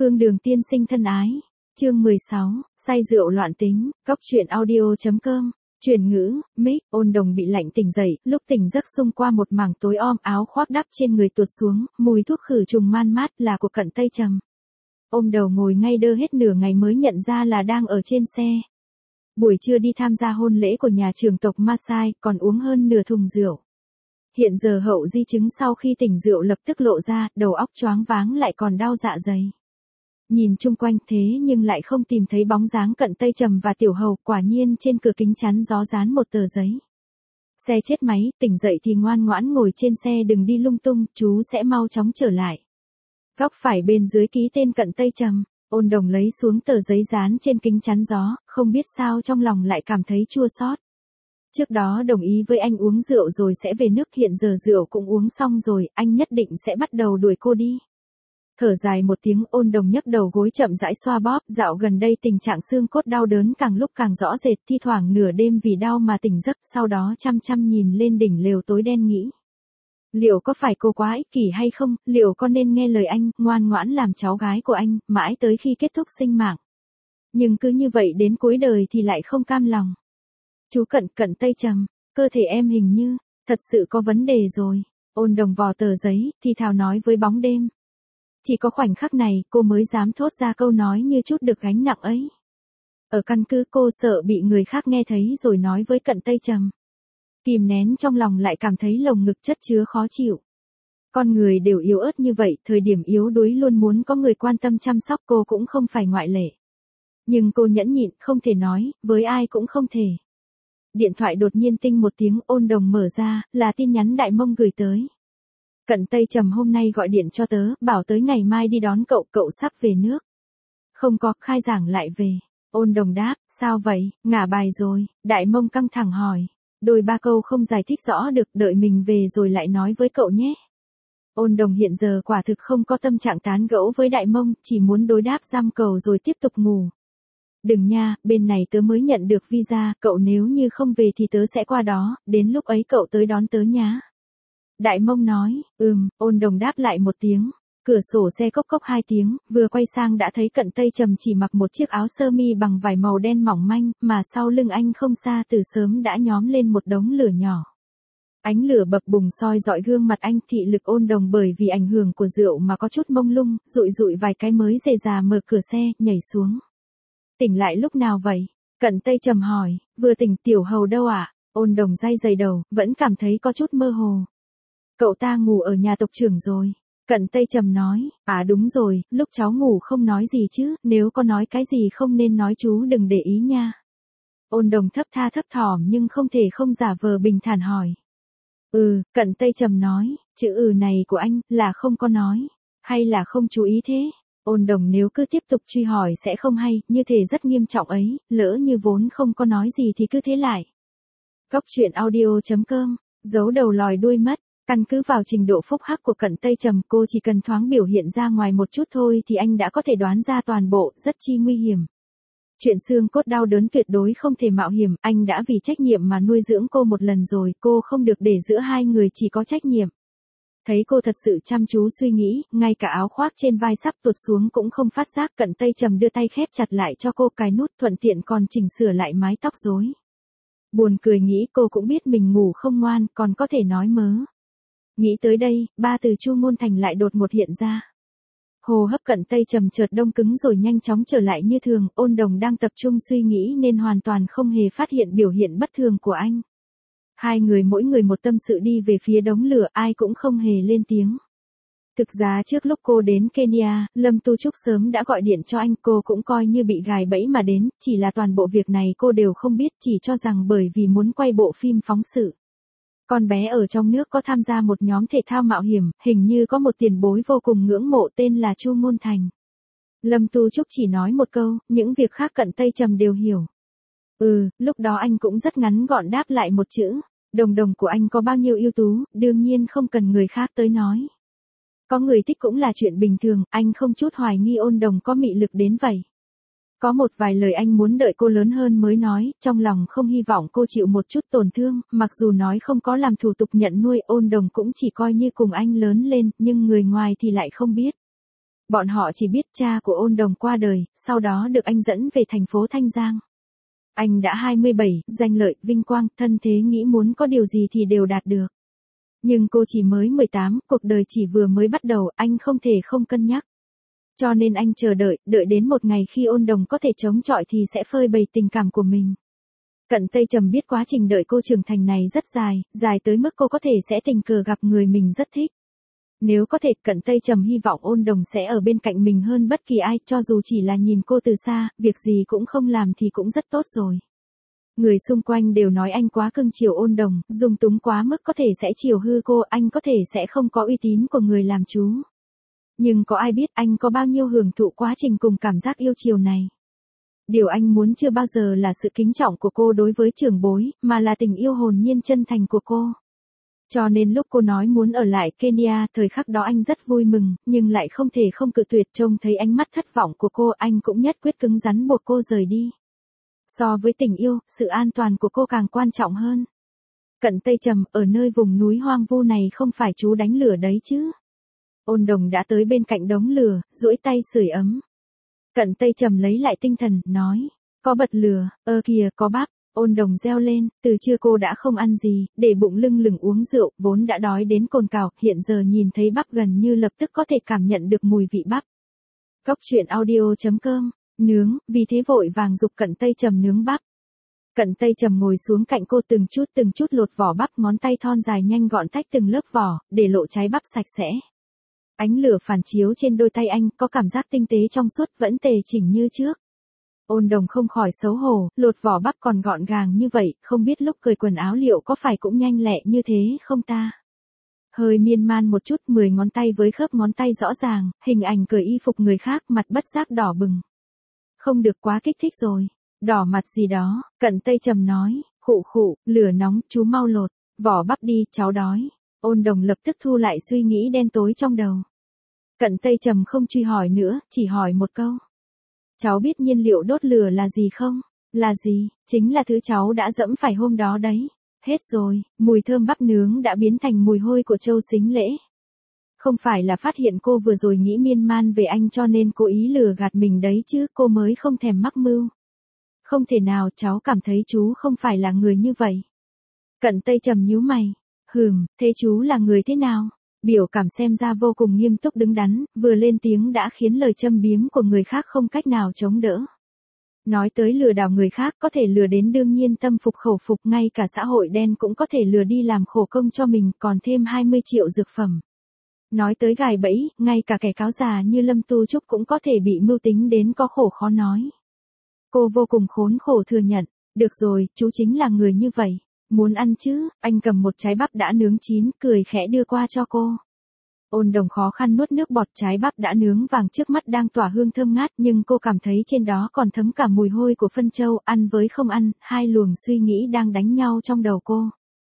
Phương Đường tiên sinh thân ái. Chương 16, say rượu loạn tính, góc truyện audio.com. Chuyển ngữ, mic, Ôn Đồng bị lạnh tỉnh dậy, lúc tỉnh giấc xung qua một mảng tối om, áo khoác đắp trên người tuột xuống, mùi thuốc khử trùng man mát là của Cận Tây Trầm. Ôm đầu ngồi ngay đơ hết nửa ngày mới nhận ra là đang ở trên xe. Buổi trưa đi tham gia hôn lễ của nhà trưởng tộc Maasai, còn uống hơn nửa thùng rượu. Hiện giờ hậu di chứng sau khi tỉnh rượu lập tức lộ ra, đầu óc choáng váng lại còn đau dạ dày. Nhìn chung quanh thế nhưng lại không tìm thấy bóng dáng Cận Tây Trầm và Tiểu Hầu, quả nhiên trên cửa kính chắn gió dán một tờ giấy. Xe chết máy, tỉnh dậy thì ngoan ngoãn ngồi trên xe, đừng đi lung tung, chú sẽ mau chóng trở lại. Góc phải bên dưới ký tên Cận Tây Trầm. Ôn Đồng lấy xuống tờ giấy dán trên kính chắn gió, không biết sao trong lòng lại cảm thấy chua xót. Trước đó đồng ý với anh uống rượu rồi sẽ về nước, hiện giờ rượu cũng uống xong rồi, anh nhất định sẽ bắt đầu đuổi cô đi. Thở dài một tiếng, Ôn Đồng nhấc đầu gối chậm rãi xoa bóp, dạo gần đây tình trạng xương cốt đau đớn càng lúc càng rõ rệt, thi thoảng nửa đêm vì đau mà tỉnh giấc, sau đó chăm chăm nhìn lên đỉnh lều tối đen nghĩ. Liệu có phải cô quá ích kỷ hay không, liệu có nên nghe lời anh, ngoan ngoãn làm cháu gái của anh, mãi tới khi kết thúc sinh mạng. Nhưng cứ như vậy đến cuối đời thì lại không cam lòng. Chú Cận Tây Trầm, cơ thể em hình như, thật sự có vấn đề rồi. Ôn Đồng vò tờ giấy, thì thào nói với bóng đêm. Chỉ có khoảnh khắc này, cô mới dám thốt ra câu nói như chút được gánh nặng ấy. Ở căn cứ cô sợ bị người khác nghe thấy rồi nói với Cận Tây Trầm. Kìm nén trong lòng lại cảm thấy lồng ngực chất chứa khó chịu. Con người đều yếu ớt như vậy, thời điểm yếu đuối luôn muốn có người quan tâm chăm sóc, cô cũng không phải ngoại lệ. Nhưng cô nhẫn nhịn, không thể nói, với ai cũng không thể. Điện thoại đột nhiên tinh một tiếng, Ôn Đồng mở ra, là tin nhắn Đại Mông gửi tới. Cận Tây Trầm hôm nay gọi điện cho tớ, bảo tới ngày mai đi đón cậu, cậu sắp về nước. Không có, khai giảng lại về. Ôn Đồng đáp, sao vậy, ngả bài rồi, Đại Mông căng thẳng hỏi. Đôi ba câu không giải thích rõ được, đợi mình về rồi lại nói với cậu nhé. Ôn Đồng hiện giờ quả thực không có tâm trạng tán gẫu với Đại Mông, chỉ muốn đối đáp giam cầu rồi tiếp tục ngủ. Đừng nha, bên này tớ mới nhận được visa, cậu nếu như không về thì tớ sẽ qua đó, đến lúc ấy cậu tới đón tớ nhá. Đại Mông nói, Ôn Đồng đáp lại một tiếng. Cửa sổ xe cốc cốc 2 tiếng, vừa quay sang đã thấy Cận Tây Trầm chỉ mặc một chiếc áo sơ mi bằng vải màu đen mỏng manh, mà sau lưng anh không xa từ sớm đã nhóm lên một đống lửa nhỏ. Ánh lửa bập bùng soi rọi gương mặt anh, thị lực Ôn Đồng bởi vì ảnh hưởng của rượu mà có chút mông lung, dụi vài cái mới dề già mở cửa xe, nhảy xuống. Tỉnh lại lúc nào vậy? Cận Tây Trầm hỏi, vừa tỉnh. Tiểu Hầu đâu ạ? Ôn Đồng day dày đầu, vẫn cảm thấy có chút mơ hồ. Cậu ta ngủ ở nhà tộc trưởng rồi. Cận Tây Trầm nói, à đúng rồi, lúc cháu ngủ không nói gì chứ, nếu có nói cái gì không nên nói chú đừng để ý nha. Ôn Đồng thấp thỏm nhưng không thể không giả vờ bình thản hỏi. Cận Tây Trầm nói, chữ này của anh, là không có nói, hay là không chú ý thế? Ôn Đồng nếu cứ tiếp tục truy hỏi sẽ không hay, như thể rất nghiêm trọng ấy, lỡ như vốn không có nói gì thì cứ thế lại. Góc truyện audio.com, giấu đầu lòi đuôi mất. Căn cứ vào trình độ phúc hắc của Cận Tây Trầm, cô chỉ cần thoáng biểu hiện ra ngoài một chút thôi thì anh đã có thể đoán ra toàn bộ, rất chi nguy hiểm. Chuyện xương cốt đau đớn tuyệt đối không thể mạo hiểm, anh đã vì trách nhiệm mà nuôi dưỡng cô một lần rồi, cô không được để giữa hai người chỉ có trách nhiệm. Thấy cô thật sự chăm chú suy nghĩ, ngay cả áo khoác trên vai sắp tuột xuống cũng không phát giác, Cận Tây Trầm đưa tay khép chặt lại cho cô cài nút, thuận tiện còn chỉnh sửa lại mái tóc rối. Buồn cười nghĩ cô cũng biết mình ngủ không ngoan, còn có thể nói mớ. Nghĩ tới đây, ba từ Chu Môn Thành lại đột ngột hiện ra. Hô hấp Cận Tây Trầm chợt đông cứng rồi nhanh chóng trở lại như thường, Ôn Đồng đang tập trung suy nghĩ nên hoàn toàn không hề phát hiện biểu hiện bất thường của anh. Hai người mỗi người một tâm sự đi về phía đống lửa, ai cũng không hề lên tiếng. Thực ra trước lúc cô đến Kenya, Lâm Tu Trúc sớm đã gọi điện cho anh, cô cũng coi như bị gài bẫy mà đến, chỉ là toàn bộ việc này cô đều không biết, chỉ cho rằng bởi vì muốn quay bộ phim phóng sự. Con bé ở trong nước có tham gia một nhóm thể thao mạo hiểm, hình như có một tiền bối vô cùng ngưỡng mộ tên là Chu Môn Thành. Lâm Tu Trúc chỉ nói một câu, những việc khác Cận Tây Trầm đều hiểu. Lúc đó anh cũng rất ngắn gọn đáp lại một chữ, đồng của anh có bao nhiêu ưu tú, đương nhiên không cần người khác tới nói. Có người thích cũng là chuyện bình thường, anh không chút hoài nghi Ôn Đồng có mị lực đến vậy. Có một vài lời anh muốn đợi cô lớn hơn mới nói, trong lòng không hy vọng cô chịu một chút tổn thương, mặc dù nói không có làm thủ tục nhận nuôi, Ôn Đồng cũng chỉ coi như cùng anh lớn lên, nhưng người ngoài thì lại không biết. Bọn họ chỉ biết cha của Ôn Đồng qua đời, sau đó được anh dẫn về thành phố Thanh Giang. Anh đã 27, danh lợi, vinh quang, thân thế nghĩ muốn có điều gì thì đều đạt được. Nhưng cô chỉ mới 18, cuộc đời chỉ vừa mới bắt đầu, anh không thể không cân nhắc. Cho nên anh chờ đợi đến một ngày khi Ôn Đồng có thể chống chọi thì sẽ phơi bày tình cảm của mình. Cận Tây Trầm biết quá trình đợi cô trưởng thành này rất dài, dài tới mức cô có thể sẽ tình cờ gặp người mình rất thích. Nếu có thể, Cận Tây Trầm hy vọng Ôn Đồng sẽ ở bên cạnh mình hơn bất kỳ ai, cho dù chỉ là nhìn cô từ xa, việc gì cũng không làm thì cũng rất tốt rồi. Người xung quanh đều nói anh quá cưng chiều Ôn Đồng, dung túng quá mức có thể sẽ chiều hư cô, anh có thể sẽ không có uy tín của người làm chú. Nhưng có ai biết anh có bao nhiêu hưởng thụ quá trình cùng cảm giác yêu chiều này. Điều anh muốn chưa bao giờ là sự kính trọng của cô đối với trưởng bối, mà là tình yêu hồn nhiên chân thành của cô. Cho nên lúc cô nói muốn ở lại Kenya, thời khắc đó anh rất vui mừng, nhưng lại không thể không cự tuyệt. Trông thấy ánh mắt thất vọng của cô, anh cũng nhất quyết cứng rắn buộc cô rời đi. So với tình yêu, sự an toàn của cô càng quan trọng hơn. Cận Tây Trầm, ở nơi vùng núi hoang vu này không phải chú đánh lửa đấy chứ. Ôn Đồng đã tới bên cạnh đống lửa, duỗi tay sưởi ấm. Cận Tây Trầm lấy lại tinh thần, nói, có bật lửa, kìa có bắp. Ôn Đồng reo lên, từ trưa cô đã không ăn gì, để bụng lưng lửng uống rượu, vốn đã đói đến cồn cào, hiện giờ nhìn thấy bắp gần như lập tức có thể cảm nhận được mùi vị bắp. Cóc truyện audio.com, nướng, vì thế vội vàng giục Cận Tây Trầm nướng bắp. Cận Tây Trầm ngồi xuống cạnh cô từng chút lột vỏ bắp, ngón tay thon dài nhanh gọn tách từng lớp vỏ, để lộ trái bắp sạch sẽ. Ánh lửa phản chiếu trên đôi tay anh, có cảm giác tinh tế trong suốt, vẫn tề chỉnh như trước. Ôn Đồng không khỏi xấu hổ, lột vỏ bắp còn gọn gàng như vậy, không biết lúc cởi quần áo liệu có phải cũng nhanh lẹ như thế không ta? Hơi miên man một chút, 10 ngón tay với khớp ngón tay rõ ràng, hình ảnh cởi y phục người khác, mặt bất giác đỏ bừng. Không được, quá kích thích rồi. Đỏ mặt gì đó, Cận Tây Trầm nói, khụ, lửa nóng, chú mau lột vỏ bắp đi, cháu đói. Ôn Đồng lập tức thu lại suy nghĩ đen tối trong đầu. Cận Tây Trầm không truy hỏi nữa, chỉ hỏi một câu. Cháu biết nhiên liệu đốt lửa là gì không? Là gì? Chính là thứ cháu đã dẫm phải hôm đó đấy. Hết rồi, mùi thơm bắp nướng đã biến thành mùi hôi của Châu Sính Lễ. Không phải là phát hiện cô vừa rồi nghĩ miên man về anh cho nên cố ý lừa gạt mình đấy chứ, cô mới không thèm mắc mưu. Không thể nào, cháu cảm thấy chú không phải là người như vậy. Cận Tây Trầm nhíu mày. Thế chú là người thế nào? Biểu cảm xem ra vô cùng nghiêm túc đứng đắn, vừa lên tiếng đã khiến lời châm biếm của người khác không cách nào chống đỡ. Nói tới lừa đảo người khác, có thể lừa đến đương nhiên tâm phục khẩu phục, ngay cả xã hội đen cũng có thể lừa đi làm khổ công cho mình, còn thêm 20 triệu dược phẩm. Nói tới gài bẫy, ngay cả kẻ cáo già như Lâm Tu Trúc cũng có thể bị mưu tính đến có khổ khó nói. Cô vô cùng khốn khổ thừa nhận, được rồi, chú chính là người như vậy. Muốn ăn chứ? Anh cầm một trái bắp đã nướng chín, cười khẽ đưa qua cho cô. Ôn Đồng khó khăn nuốt nước bọt, trái bắp đã nướng vàng trước mắt đang tỏa hương thơm ngát, nhưng cô cảm thấy trên đó còn thấm cả mùi hôi của phân trâu, ăn với không ăn, hai luồng suy nghĩ đang đánh nhau trong đầu cô.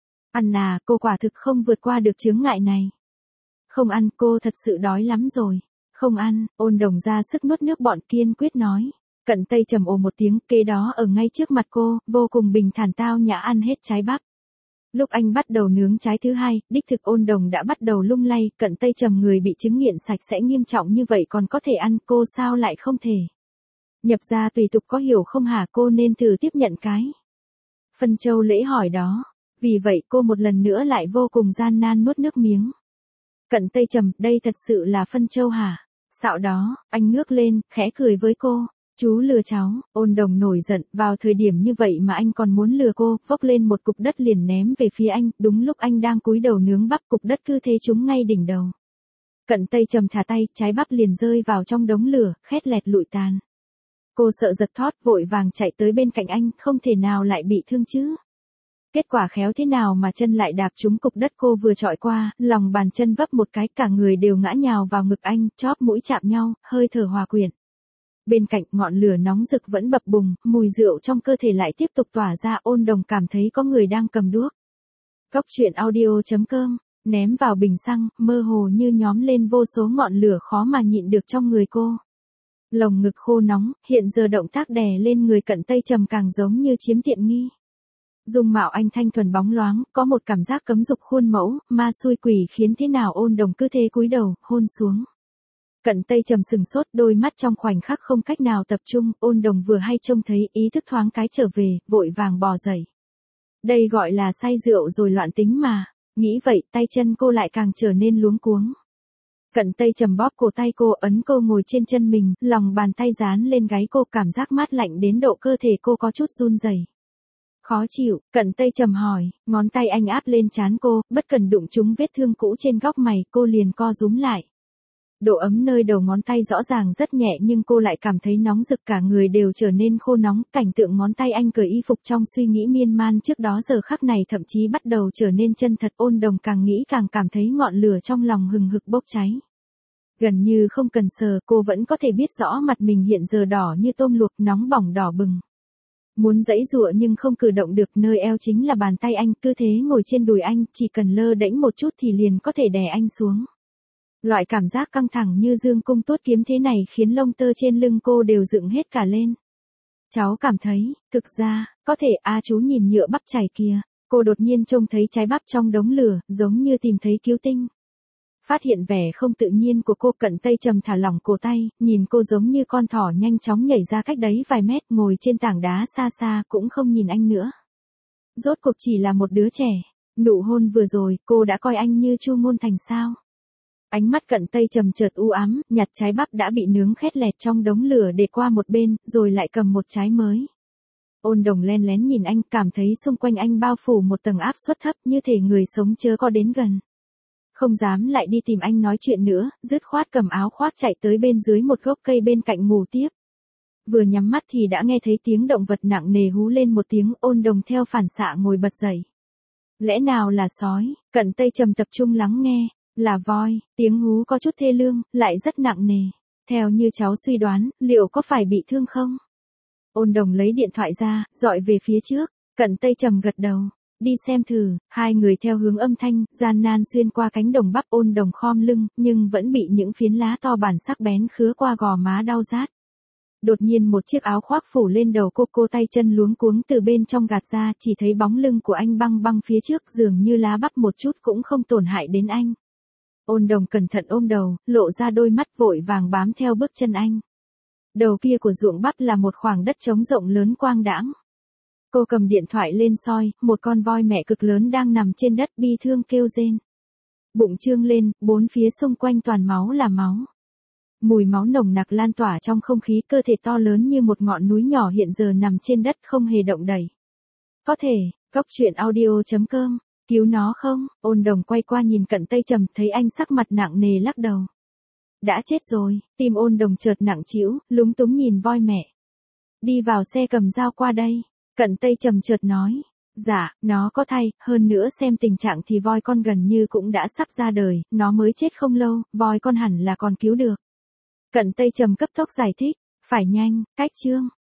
Ăn à, cô quả thực không vượt qua được chướng ngại này. Không ăn, cô thật sự đói lắm rồi. Không ăn, Ôn Đồng ra sức nuốt nước bọt, kiên quyết nói. Cận Tây Trầm ồ một tiếng, kế đó ở ngay trước mặt cô, vô cùng bình thản tao nhã ăn hết trái bắp. Lúc anh bắt đầu nướng trái thứ hai, đích thực Ôn Đồng đã bắt đầu lung lay, Cận Tây Trầm người bị chứng nghiện sạch sẽ nghiêm trọng như vậy còn có thể ăn, cô sao lại không thể? Nhập gia tùy tục có hiểu không hả, cô nên thử tiếp nhận cái phân châu lễ hỏi đó. Vì vậy cô một lần nữa lại vô cùng gian nan nuốt nước miếng. Cận Tây Trầm, đây thật sự là phân châu hả? Xạo đó, anh ngước lên, khẽ cười với cô. Chú lừa cháu. Ôn Đồng nổi giận, vào thời điểm như vậy mà anh còn muốn lừa cô, vốc lên một cục đất liền ném về phía anh, đúng lúc anh đang cúi đầu nướng bắp, cục đất cứ thế trúng ngay đỉnh đầu. Cận Tây Trầm thả tay, trái bắp liền rơi vào trong đống lửa, khét lẹt lụi tàn. Cô sợ giật thót, vội vàng chạy tới bên cạnh anh, không thể nào lại bị thương chứ. Kết quả khéo thế nào mà chân lại đạp trúng cục đất cô vừa chọi qua, lòng bàn chân vấp một cái, cả người đều ngã nhào vào ngực anh, chóp mũi chạm nhau, hơi thở hòa quyện. Bên cạnh ngọn lửa nóng rực vẫn bập bùng, mùi rượu trong cơ thể lại tiếp tục tỏa ra, Ôn Đồng cảm thấy có người đang cầm đuốc. Cóc truyện audio.com, ném vào bình xăng, mơ hồ như nhóm lên vô số ngọn lửa khó mà nhịn được trong người cô. Lồng ngực khô nóng, hiện giờ động tác đè lên người Cận Tây Trầm càng giống như chiếm tiện nghi. Dung mạo anh thanh thuần bóng loáng, có một cảm giác cấm dục khuôn mẫu, ma xui quỷ khiến thế nào Ôn Đồng cứ thế cúi đầu, hôn xuống. Cận Tây Trầm sừng sốt, đôi mắt trong khoảnh khắc không cách nào tập trung, Ôn Đồng vừa hay trông thấy, ý thức thoáng cái trở về, vội vàng bò dậy. Đây gọi là say rượu rồi loạn tính mà. Nghĩ vậy, tay chân cô lại càng trở nên luống cuống. Cận Tây Trầm bóp cổ tay cô, ấn cô ngồi trên chân mình, lòng bàn tay dán lên gáy cô, cảm giác mát lạnh đến độ cơ thể cô có chút run rẩy. Khó chịu, Cận Tây Trầm hỏi, ngón tay anh áp lên trán cô, bất cần đụng trúng vết thương cũ trên góc mày, cô liền co rúm lại. Độ ấm nơi đầu ngón tay rõ ràng rất nhẹ nhưng cô lại cảm thấy nóng rực, cả người đều trở nên khô nóng, cảnh tượng ngón tay anh cởi y phục trong suy nghĩ miên man trước đó giờ khắc này thậm chí bắt đầu trở nên chân thật. Ôn Đồng càng nghĩ càng cảm thấy ngọn lửa trong lòng hừng hực bốc cháy. Gần như không cần sờ, cô vẫn có thể biết rõ mặt mình hiện giờ đỏ như tôm luộc, nóng bỏng đỏ bừng. Muốn giãy giụa nhưng không cử động được, nơi eo chính là bàn tay anh, cứ thế ngồi trên đùi anh, chỉ cần lơ đễnh một chút thì liền có thể đè anh xuống. Loại cảm giác căng thẳng như dương cung tuốt kiếm thế này khiến lông tơ trên lưng cô đều dựng hết cả lên. Cháu cảm thấy, thực ra, có thể chú nhìn nhựa bắp chảy kìa. Cô đột nhiên trông thấy trái bắp trong đống lửa, giống như tìm thấy cứu tinh. Phát hiện vẻ không tự nhiên của cô, Cận Tây Trầm thả lỏng cổ tay, nhìn cô giống như con thỏ nhanh chóng nhảy ra cách đấy vài mét, ngồi trên tảng đá xa xa cũng không nhìn anh nữa. Rốt cuộc chỉ là một đứa trẻ. Nụ hôn vừa rồi, cô đã coi anh như Chu Ngôn Thành sao? Ánh mắt Cận Tây Trầm chợt u ám, nhặt trái bắp đã bị nướng khét lẹt trong đống lửa để qua một bên, rồi lại cầm một trái mới. Ôn Đồng len lén nhìn anh, cảm thấy xung quanh anh bao phủ một tầng áp suất thấp, như thể người sống chớ có đến gần. Không dám lại đi tìm anh nói chuyện nữa, dứt khoát cầm áo khoác chạy tới bên dưới một gốc cây bên cạnh ngủ tiếp. Vừa nhắm mắt thì đã nghe thấy tiếng động vật nặng nề hú lên một tiếng, Ôn Đồng theo phản xạ ngồi bật dậy. Lẽ nào là sói? Cận Tây Trầm tập trung lắng nghe. Là voi, tiếng hú có chút thê lương, lại rất nặng nề. Theo như cháu suy đoán, liệu có phải bị thương không? Ôn Đồng lấy điện thoại ra, dọi về phía trước. Cận Tây Trầm gật đầu. Đi xem thử. Hai người theo hướng âm thanh, gian nan xuyên qua cánh đồng bắp. Ôn Đồng khom lưng, nhưng vẫn bị những phiến lá to bản sắc bén khứa qua gò má đau rát. Đột nhiên một chiếc áo khoác phủ lên đầu cô tay chân luống cuống từ bên trong gạt ra, chỉ thấy bóng lưng của anh băng băng phía trước, dường như lá bắp một chút cũng không tổn hại đến anh. Ôn Đồng cẩn thận ôm đầu, lộ ra đôi mắt, vội vàng bám theo bước chân anh. Đầu kia của ruộng bắp là một khoảng đất trống rộng lớn quang đãng. Cô cầm điện thoại lên soi, một con voi mẹ cực lớn đang nằm trên đất bi thương kêu rên. Bụng trương lên, bốn phía xung quanh toàn máu là máu. Mùi máu nồng nặc lan tỏa trong không khí, cơ thể to lớn như một ngọn núi nhỏ hiện giờ nằm trên đất không hề động đậy. Có thể, Goctruyện.audio.com cứu nó không? Ôn Đồng quay qua nhìn Cận Tây Trầm, thấy anh sắc mặt nặng nề lắc đầu. Đã chết rồi. Tim Ôn Đồng chợt nặng trĩu, lúng túng nhìn voi mẹ. Đi vào xe, cầm dao qua đây. Cận Tây Trầm chợt nói. Dạ, nó có thai, hơn nữa xem tình trạng thì voi con gần như cũng đã sắp ra đời, nó mới chết không lâu, voi con hẳn là còn cứu được. Cận Tây Trầm cấp tốc giải thích. Phải nhanh, cách chương.